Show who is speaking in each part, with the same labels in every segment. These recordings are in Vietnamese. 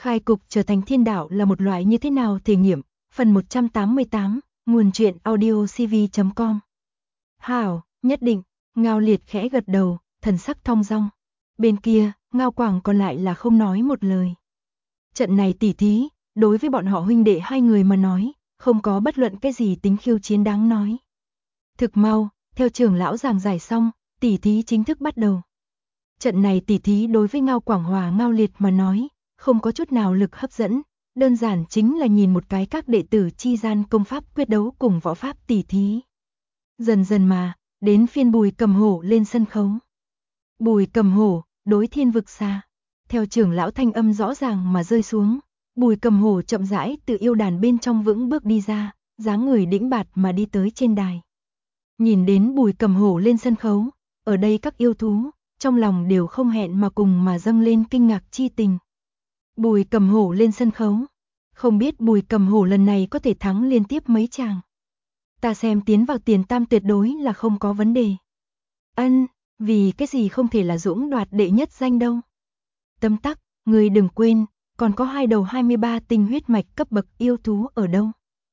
Speaker 1: Khai cục trở thành thiên đạo là một loại như thế nào thể nghiệm, phần 188, nguồn truyện audio cv.com. Hảo, nhất định, Ngao Liệt khẽ gật đầu, thần sắc thong dong. Bên kia, Ngao Quảng còn lại là không nói một lời. Trận này tỉ thí, đối với bọn họ huynh đệ hai người mà nói, không có bất luận cái gì tính khiêu chiến đáng nói. Thực mau, theo trưởng lão giảng giải xong, tỉ thí chính thức bắt đầu. Trận này tỉ thí đối với Ngao Quảng Hòa Ngao Liệt mà nói, không có chút nào lực hấp dẫn, đơn giản chính là nhìn một cái các đệ tử chi gian công pháp quyết đấu cùng võ pháp tỉ thí. Dần dần mà, đến phiên Bùi Cầm Hổ lên sân khấu. Bùi Cầm Hổ, đối Thiên Vực Xà. Theo trưởng lão thanh âm rõ ràng mà rơi xuống, Bùi Cầm Hổ chậm rãi từ yêu đàn bên trong vững bước đi ra, dáng người đĩnh bạt mà đi tới trên đài. Nhìn đến Bùi Cầm Hổ lên sân khấu, ở đây các yêu thú, trong lòng đều không hẹn mà cùng mà dâng lên kinh ngạc chi tình. Bùi Cầm Hổ lên sân khấu, không biết Bùi Cầm Hổ lần này có thể thắng liên tiếp mấy chàng. Ta xem tiến vào tiền tam tuyệt đối là không có vấn đề. Ân, vì cái gì không thể là dũng đoạt đệ nhất danh đâu. Tấm tắc, người đừng quên, còn có hai đầu 23 tinh huyết mạch cấp bậc yêu thú ở đâu.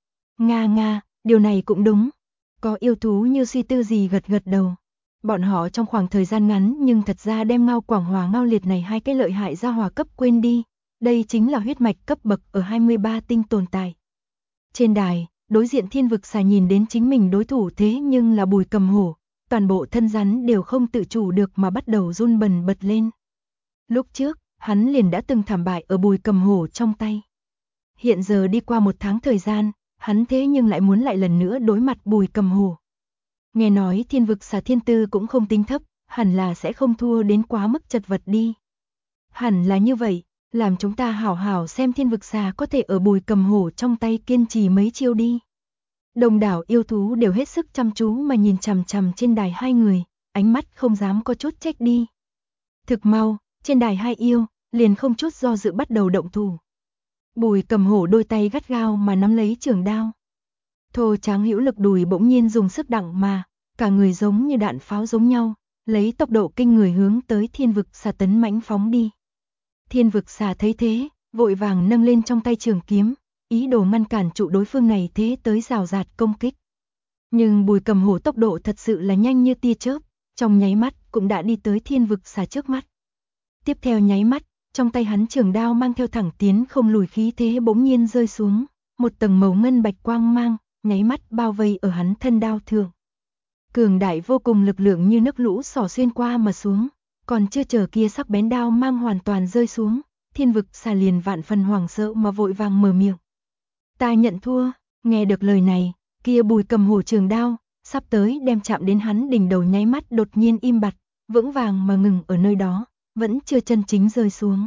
Speaker 1: Nga, điều này cũng đúng. Có yêu thú như suy tư gì gật gật đầu. Bọn họ trong khoảng thời gian ngắn nhưng thật ra đem Ngao Quảng Hòa Ngao Liệt này hai cái lợi hại gia hòa cấp quên đi. Đây chính là huyết mạch cấp bậc ở 23 tinh tồn tại. Trên đài, đối diện Thiên Vực Xà nhìn đến chính mình đối thủ thế nhưng là Bùi Cầm Hổ, toàn bộ thân rắn đều không tự chủ được mà bắt đầu run bần bật lên. Lúc trước, hắn liền đã từng thảm bại ở Bùi Cầm Hổ trong tay. Hiện giờ đi qua một tháng thời gian, hắn thế nhưng lại muốn lại lần nữa đối mặt Bùi Cầm Hổ. Nghe nói Thiên Vực Xà thiên tư cũng không tính thấp, hẳn là sẽ không thua đến quá mức chật vật đi. Hẳn là như vậy, làm chúng ta hảo hảo xem Thiên Vực Xà có thể ở Bùi Cầm Hổ trong tay kiên trì mấy chiêu đi. Đông đảo yêu thú đều hết sức chăm chú mà nhìn chằm chằm trên đài hai người, ánh mắt không dám có chút trách đi. Thực mau, trên đài hai yêu, liền không chút do dự bắt đầu động thủ. Bùi Cầm Hổ đôi tay gắt gao mà nắm lấy trường đao. Thô tráng hữu lực đùi bỗng nhiên dùng sức đặng mà, cả người giống như đạn pháo giống nhau, lấy tốc độ kinh người hướng tới Thiên Vực Xà tấn mãnh phóng đi. Thiên Vực Xà thấy thế, vội vàng nâng lên trong tay trường kiếm, ý đồ ngăn cản trụ đối phương này thế tới rào rạt công kích. Nhưng Bùi Cầm Hổ tốc độ thật sự là nhanh như tia chớp, trong nháy mắt cũng đã đi tới Thiên Vực Xà trước mắt. Tiếp theo nháy mắt, trong tay hắn trường đao mang theo thẳng tiến không lùi khí thế bỗng nhiên rơi xuống, một tầng màu ngân bạch quang mang, nháy mắt bao vây ở hắn thân đao thượng. Cường đại vô cùng lực lượng như nước lũ xỏ xuyên qua mà xuống, còn chưa chờ kia sắc bén đao mang hoàn toàn rơi xuống, Thiên Vực Xà liền vạn phần hoảng sợ mà vội vàng mở miệng. Ta nhận thua. Nghe được lời này, kia Bùi Cầm Hổ trường đao, sắp tới đem chạm đến hắn đỉnh đầu nháy mắt đột nhiên im bặt, vững vàng mà ngừng ở nơi đó, vẫn chưa chân chính rơi xuống.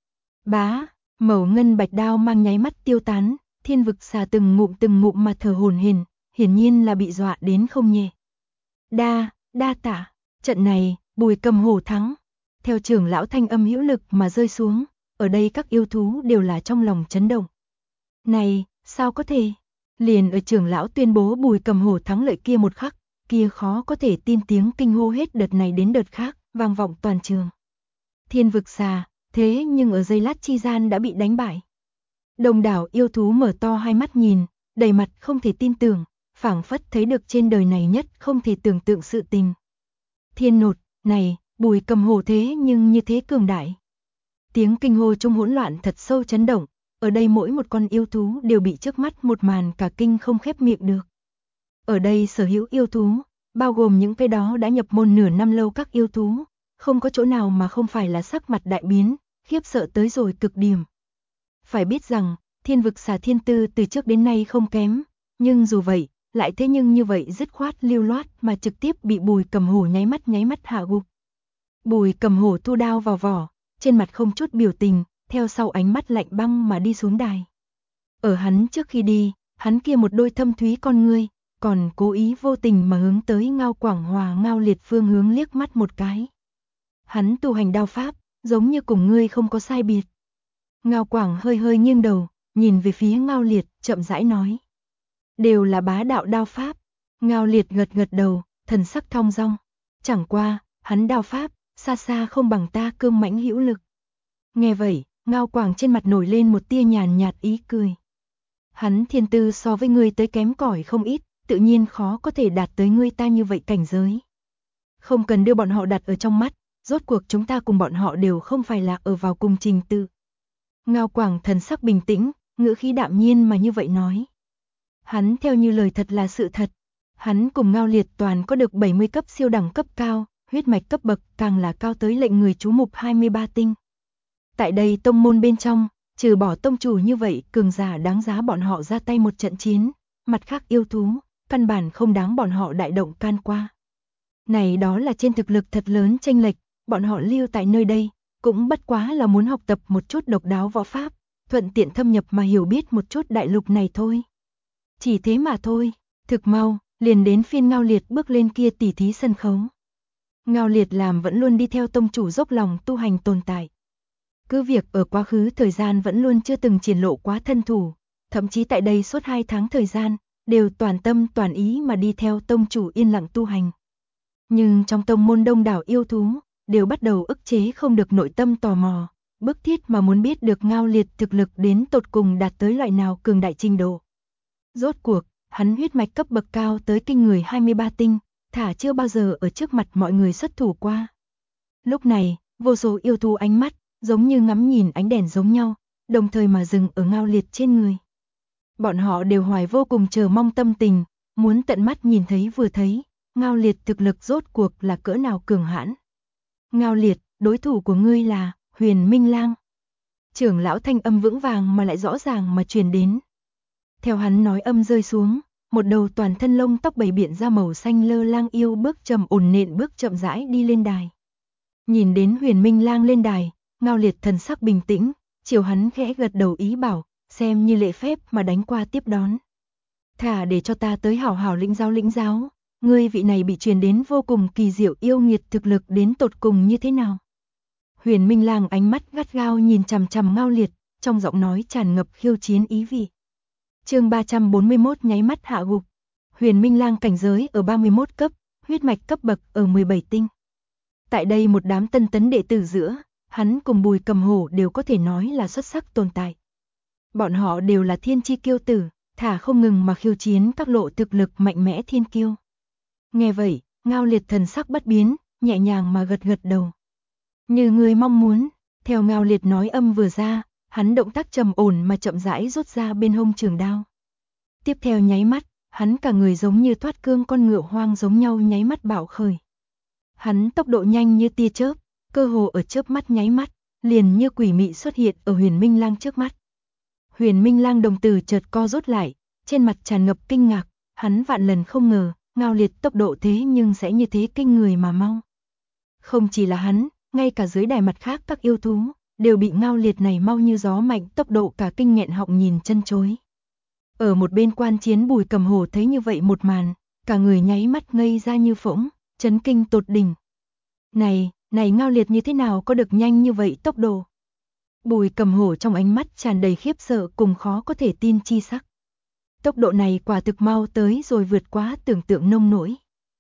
Speaker 1: Bá, màu ngân bạch đao mang nháy mắt tiêu tán, Thiên Vực Xà từng ngụm mà thở hổn hển, hiển nhiên là bị dọa đến không nhẹ. Đa tạ, trận này, Bùi Cầm Hổ thắng. Theo trưởng lão thanh âm hữu lực mà rơi xuống, ở đây các yêu thú đều là trong lòng chấn động. Này, sao có thể? Liền ở trưởng lão tuyên bố Bùi Cầm Hổ thắng lợi kia một khắc, kia khó có thể tin tiếng kinh hô hết đợt này đến đợt khác, vang vọng toàn trường. Thiên Vực Xà, thế nhưng ở giây lát chi gian đã bị đánh bại. Đông đảo yêu thú mở to hai mắt nhìn, đầy mặt không thể tin tưởng, phảng phất thấy được trên đời này nhất không thể tưởng tượng sự tình. Thiên nột, này, Bùi Cầm Hổ thế nhưng như thế cường đại. Tiếng kinh hô trong hỗn loạn thật sâu chấn động, ở đây mỗi một con yêu thú đều bị trước mắt một màn cả kinh không khép miệng được. Ở đây sở hữu yêu thú, bao gồm những cái đó đã nhập môn nửa năm lâu các yêu thú, không có chỗ nào mà không phải là sắc mặt đại biến, khiếp sợ tới rồi cực điểm. Phải biết rằng, Thiên Vực Xà thiên tư từ trước đến nay không kém, nhưng dù vậy, lại thế nhưng như vậy dứt khoát lưu loát mà trực tiếp bị Bùi Cầm Hổ nháy mắt hạ gục. Bùi Cầm Hổ thu đao vào vỏ, trên mặt không chút biểu tình, theo sau ánh mắt lạnh băng mà đi xuống đài. Ở hắn trước khi đi, hắn kia một đôi thâm thúy con ngươi, còn cố ý vô tình mà hướng tới Ngao Quảng Hòa Ngao Liệt phương hướng liếc mắt một cái. Hắn tu hành đao pháp, giống như cùng ngươi không có sai biệt. Ngao Quảng hơi nghiêng đầu, nhìn về phía Ngao Liệt, chậm rãi nói. Đều là bá đạo đao pháp. Ngao Liệt gật đầu, thần sắc thong dong. Chẳng qua, hắn đao pháp, xa xa không bằng ta cương mãnh hữu lực. Nghe vậy, Ngao Quảng trên mặt nổi lên một tia nhàn nhạt ý cười. Hắn thiên tư so với ngươi tới kém cỏi không ít, tự nhiên khó có thể đạt tới ngươi ta như vậy cảnh giới. Không cần đưa bọn họ đặt ở trong mắt, rốt cuộc chúng ta cùng bọn họ đều không phải là ở vào cùng trình tự. Ngao Quảng thần sắc bình tĩnh, ngữ khí đạm nhiên mà như vậy nói. Hắn theo như lời thật là sự thật. Hắn cùng Ngao Liệt toàn có được 70 cấp siêu đẳng cấp cao, huyết mạch cấp bậc càng là cao tới lệnh người chú mục 23 tinh. Tại đây tông môn bên trong, trừ bỏ tông chủ như vậy cường giả đáng giá bọn họ ra tay một trận chiến, mặt khác yêu thú, căn bản không đáng bọn họ đại động can qua. Này đó là trên thực lực thật lớn chênh lệch, bọn họ lưu tại nơi đây, cũng bất quá là muốn học tập một chút độc đáo võ pháp, thuận tiện thâm nhập mà hiểu biết một chút đại lục này thôi. Chỉ thế mà thôi, thực mau, liền đến phiên Ngao Liệt bước lên kia tỉ thí sân khấu. Ngao Liệt làm vẫn luôn đi theo tông chủ dốc lòng tu hành tồn tại. Cứ việc ở quá khứ thời gian vẫn luôn chưa từng triển lộ quá thân thủ, thậm chí tại đây suốt 2 tháng thời gian, đều toàn tâm toàn ý mà đi theo tông chủ yên lặng tu hành. Nhưng trong tông môn đông đảo yêu thú, đều bắt đầu ức chế không được nội tâm tò mò, bức thiết mà muốn biết được Ngao Liệt thực lực đến tột cùng đạt tới loại nào cường đại trình độ. Rốt cuộc, hắn huyết mạch cấp bậc cao tới kinh người 23 tinh, thả chưa bao giờ ở trước mặt mọi người xuất thủ qua. Lúc này, vô số yêu thú ánh mắt, giống như ngắm nhìn ánh đèn giống nhau, đồng thời mà dừng ở Ngao Liệt trên người. Bọn họ đều hoài vô cùng chờ mong tâm tình, muốn tận mắt nhìn thấy vừa thấy, Ngao Liệt thực lực rốt cuộc là cỡ nào cường hãn. Ngao Liệt, đối thủ của ngươi là Huyền Minh Lang. Trưởng lão thanh âm vững vàng mà lại rõ ràng mà truyền đến. Theo hắn nói âm rơi xuống, một đầu toàn thân lông tóc bảy biện ra màu xanh lơ lang yêu bước trầm ổn nện bước chậm rãi đi lên đài. Nhìn đến Huyền Minh Lang lên đài, Ngao Liệt thần sắc bình tĩnh, chiều hắn khẽ gật đầu ý bảo, xem như lễ phép mà đánh qua tiếp đón. Thả để cho ta tới hảo hảo lĩnh giáo, ngươi vị này bị truyền đến vô cùng kỳ diệu yêu nghiệt thực lực đến tột cùng như thế nào. Huyền Minh Lang ánh mắt gắt gao nhìn chằm chằm Ngao Liệt, trong giọng nói tràn ngập khiêu chiến ý vị. Chương 341 nháy mắt hạ gục. Huyền Minh Lang cảnh giới ở 31 cấp, huyết mạch cấp bậc ở 17 tinh. Tại đây một đám tân tấn đệ tử giữa, hắn cùng Bùi Cầm Hổ đều có thể nói là xuất sắc tồn tại. Bọn họ đều là thiên chi kiêu tử, thả không ngừng mà khiêu chiến các lộ thực lực mạnh mẽ thiên kiêu. Nghe vậy, Ngao Liệt thần sắc bất biến, nhẹ nhàng mà gật gật đầu. Như người mong muốn, theo Ngao Liệt nói âm vừa ra, hắn động tác trầm ổn mà chậm rãi rút ra bên hông trường đao. Tiếp theo nháy mắt, hắn cả người giống như thoát cương con ngựa hoang giống nhau nháy mắt bạo khởi. Hắn tốc độ nhanh như tia chớp, cơ hồ ở chớp mắt nháy mắt, liền như quỷ mị xuất hiện ở Huyền Minh Lang trước mắt. Huyền Minh Lang đồng tử chợt co rút lại, trên mặt tràn ngập kinh ngạc, hắn vạn lần không ngờ, Ngao Liệt tốc độ thế nhưng sẽ như thế kinh người mà mau. Không chỉ là hắn, ngay cả dưới đài mặt khác các yêu thú, đều bị Ngao Liệt này mau như gió mạnh tốc độ cả kinh nghẹn họng nhìn chân chối. Ở một bên quan chiến Bùi Cầm Hổ thấy như vậy một màn, cả người nháy mắt ngây ra như phỗng, chấn kinh tột đỉnh. Này Ngao Liệt như thế nào có được nhanh như vậy tốc độ? Bùi Cầm Hổ trong ánh mắt tràn đầy khiếp sợ cùng khó có thể tin chi sắc. Tốc độ này quả thực mau tới rồi vượt quá tưởng tượng nông nổi.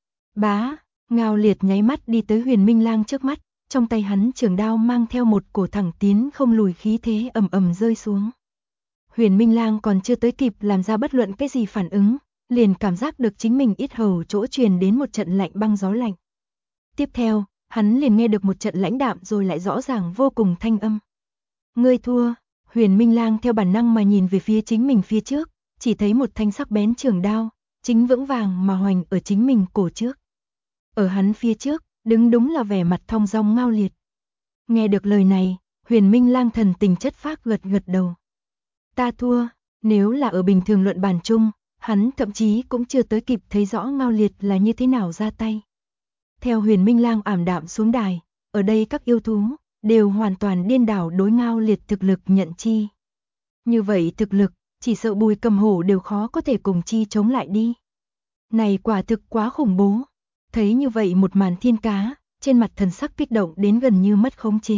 Speaker 1: Bá, Ngao Liệt nháy mắt đi tới Huyền Minh Lang trước mắt, trong tay hắn trường đao mang theo một cổ thẳng tiến không lùi khí thế ầm ầm rơi xuống. Huyền Minh Lang còn chưa tới kịp làm ra bất luận cái gì phản ứng, liền cảm giác được chính mình yết hầu chỗ truyền đến một trận lạnh băng gió lạnh. Tiếp theo, hắn liền nghe được một trận lãnh đạm rồi lại rõ ràng vô cùng thanh âm. Ngươi thua. Huyền Minh Lang theo bản năng mà nhìn về phía chính mình phía trước, chỉ thấy một thanh sắc bén trường đao, chính vững vàng mà hoành ở chính mình cổ trước. Ở hắn phía trước, đứng đúng là vẻ mặt thong dong Ngao Liệt. Nghe được lời này, Huyền Minh Lang thần tình chất phác gật gật đầu. Ta thua, nếu là ở bình thường luận bàn chung, hắn thậm chí cũng chưa tới kịp thấy rõ Ngao Liệt là như thế nào ra tay. Theo Huyền Minh Lang ảm đạm xuống đài, ở đây các yêu thú đều hoàn toàn điên đảo đối Ngao Liệt thực lực nhận chi. Như vậy thực lực, chỉ sợ Bùi Cầm Hổ đều khó có thể cùng chi chống lại đi. Này quả thực quá khủng bố. Thấy như vậy một màn thiên cá, trên mặt thần sắc kích động đến gần như mất khống chế.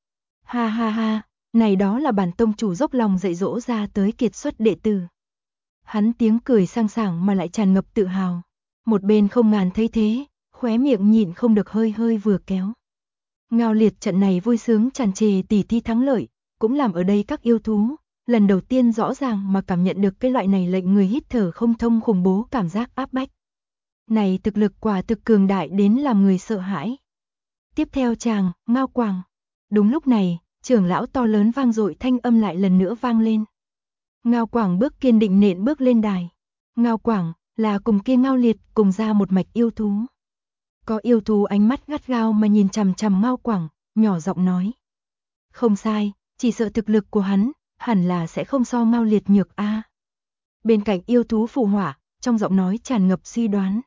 Speaker 1: Ha ha ha, này đó là bản tông chủ dốc lòng dạy dỗ ra tới kiệt xuất đệ tử. Hắn tiếng cười sang sảng mà lại tràn ngập tự hào. Một bên Không Ngàn thấy thế, khóe miệng nhịn không được hơi hơi vừa kéo. Ngao Liệt trận này vui sướng tràn trề tỉ thi thắng lợi, cũng làm ở đây các yêu thú lần đầu tiên rõ ràng mà cảm nhận được cái loại này lệnh người hít thở không thông khủng bố cảm giác áp bách. Này thực lực quả thực cường đại đến làm người sợ hãi. Tiếp theo chàng, Ngao Quảng. Đúng lúc này, trưởng lão to lớn vang dội thanh âm lại lần nữa vang lên. Ngao Quảng bước kiên định nện bước lên đài. Ngao Quảng là cùng kia Ngao Liệt cùng ra một mạch yêu thú. Có yêu thú ánh mắt gắt gao mà nhìn chằm chằm Ngao Quảng, nhỏ giọng nói. Không sai, chỉ sợ thực lực của hắn, hẳn là sẽ không so Ngao Liệt nhược a. Bên cạnh yêu thú phù hỏa, trong giọng nói tràn ngập suy đoán.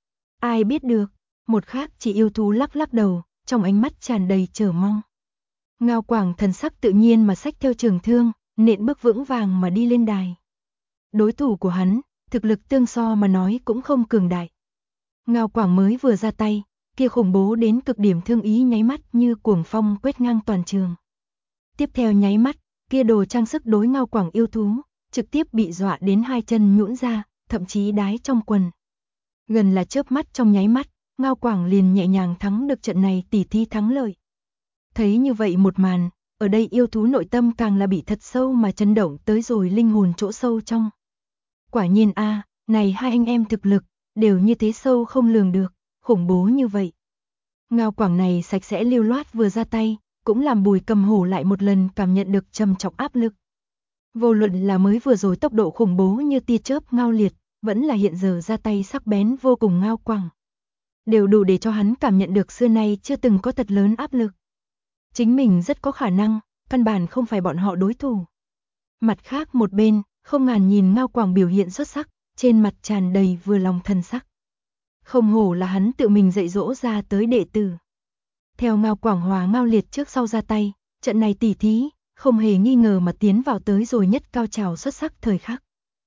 Speaker 1: Ai biết được, một khác chỉ yêu thú lắc lắc đầu, trong ánh mắt tràn đầy chờ mong. Ngao Quảng thần sắc tự nhiên mà xách theo trường thương, nện bước vững vàng mà đi lên đài. Đối thủ của hắn, thực lực tương so mà nói cũng không cường đại. Ngao Quảng mới vừa ra tay, kia khủng bố đến cực điểm thương ý nháy mắt như cuồng phong quét ngang toàn trường. Tiếp theo nháy mắt, kia đồ trang sức đối Ngao Quảng yêu thú, trực tiếp bị dọa đến hai chân nhũn ra, thậm chí đái trong quần. Gần là chớp mắt trong nháy mắt, Ngao Quảng liền nhẹ nhàng thắng được trận này tỉ thí thắng lợi. Thấy như vậy một màn, ở đây yêu thú nội tâm càng là bị thật sâu mà chấn động tới rồi linh hồn chỗ sâu trong. Quả nhiên a, này hai anh em thực lực, đều như thế sâu không lường được, khủng bố như vậy. Ngao Quảng này sạch sẽ lưu loát vừa ra tay, cũng làm Bùi Cầm Hổ lại một lần cảm nhận được trầm trọng áp lực. Vô luận là mới vừa rồi tốc độ khủng bố như tia chớp Ngao Liệt, vẫn là hiện giờ ra tay sắc bén vô cùng Ngao Quảng. Đều đủ để cho hắn cảm nhận được xưa nay chưa từng có thật lớn áp lực. Chính mình rất có khả năng, căn bản không phải bọn họ đối thủ. Mặt khác một bên, Không Ngàn nhìn Ngao Quảng biểu hiện xuất sắc, trên mặt tràn đầy vừa lòng thần sắc. Không hổ là hắn tự mình dạy dỗ ra tới đệ tử. Theo Ngao Quảng hòa Ngao Liệt trước sau ra tay, trận này tỉ thí, không hề nghi ngờ mà tiến vào tới rồi nhất cao trào xuất sắc thời khắc.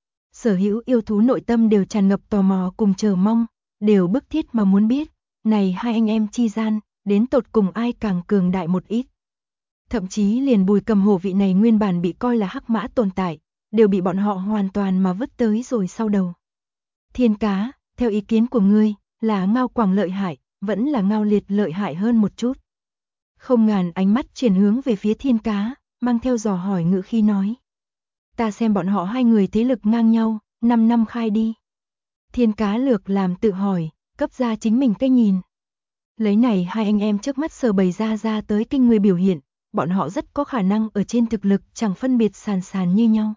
Speaker 1: Sở hữu yêu thú nội tâm đều tràn ngập tò mò cùng chờ mong, đều bức thiết mà muốn biết, này hai anh em chi gian, đến tột cùng ai càng cường đại một ít. Thậm chí liền Bùi Cầm Hổ vị này nguyên bản bị coi là hắc mã tồn tại, đều bị bọn họ hoàn toàn mà vứt tới rồi sau đầu. Thiên Cá, theo ý kiến của ngươi, là Ngao Quảng lợi hại, vẫn là Ngao Liệt lợi hại hơn một chút. Không Ngàn ánh mắt chuyển hướng về phía Thiên Cá, mang theo dò hỏi ngữ khi nói. Ta xem bọn họ hai người thế lực ngang nhau, 5 năm khai đi. Thiên Cá lược làm tự hỏi, cấp ra chính mình cái nhìn. Lấy này hai anh em trước mắt sờ bày ra tới kinh người biểu hiện, bọn họ rất có khả năng ở trên thực lực chẳng phân biệt sàn như nhau.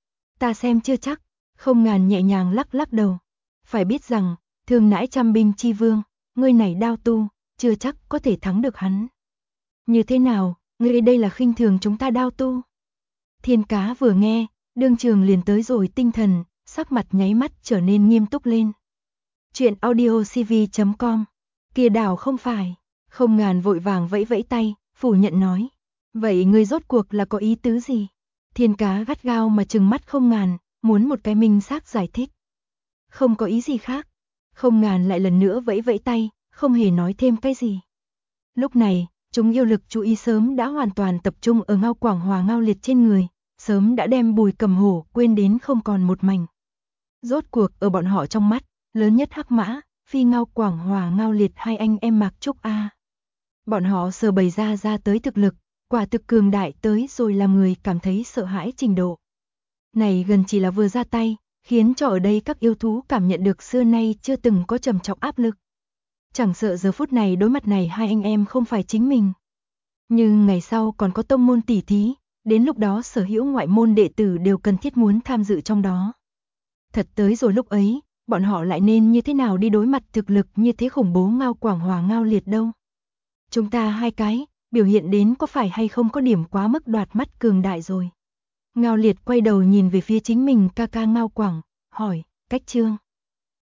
Speaker 1: Ta xem chưa chắc, Không Ngàn nhẹ nhàng lắc lắc đầu. Phải biết rằng, Thương Nãi trăm binh chi vương, ngươi này đao tu, chưa chắc có thể thắng được hắn. Như thế nào, ngươi đây là khinh thường chúng ta đao tu? Thiên Cá vừa nghe, đương trường liền tới rồi tinh thần, sắc mặt nháy mắt trở nên nghiêm túc lên. Chuyện audiocv.com. Kia đảo không phải. Không Ngàn vội vàng vẫy vẫy tay, phủ nhận nói. Vậy ngươi rốt cuộc là có ý tứ gì? Thiên Cá gắt gao mà trừng mắt Không Ngàn, muốn một cái minh xác giải thích. Không có ý gì khác. Không Ngàn lại lần nữa vẫy vẫy tay, không hề nói thêm cái gì. Lúc này, chúng yêu lực chú ý sớm đã hoàn toàn tập trung ở Ngao Quảng hòa Ngao Liệt trên người, sớm đã đem Bùi Cầm Hổ quên đến không còn một mảnh. Rốt cuộc ở bọn họ trong mắt, lớn nhất hắc mã, phi Ngao Quảng hòa Ngao Liệt hai anh em Mạc Trúc A. Bọn họ sờ bày ra tới thực lực, quả thực cường đại tới rồi làm người cảm thấy sợ hãi trình độ. Này gần chỉ là vừa ra tay, khiến cho ở đây các yêu thú cảm nhận được xưa nay chưa từng có trầm trọng áp lực. Chẳng sợ giờ phút này đối mặt này hai anh em không phải chính mình. Nhưng ngày sau còn có tông môn tỉ thí, đến lúc đó sở hữu ngoại môn đệ tử đều cần thiết muốn tham dự trong đó. Thật tới rồi lúc ấy, bọn họ lại nên như thế nào đi đối mặt thực lực như thế khủng bố Ngao Quảng hòa Ngao Liệt đâu. Chúng ta hai cái, biểu hiện đến có phải hay không có điểm quá mức đoạt mắt cường đại rồi. Ngao Liệt quay đầu nhìn về phía chính mình ca ca Ngao Quảng, hỏi, cách trương.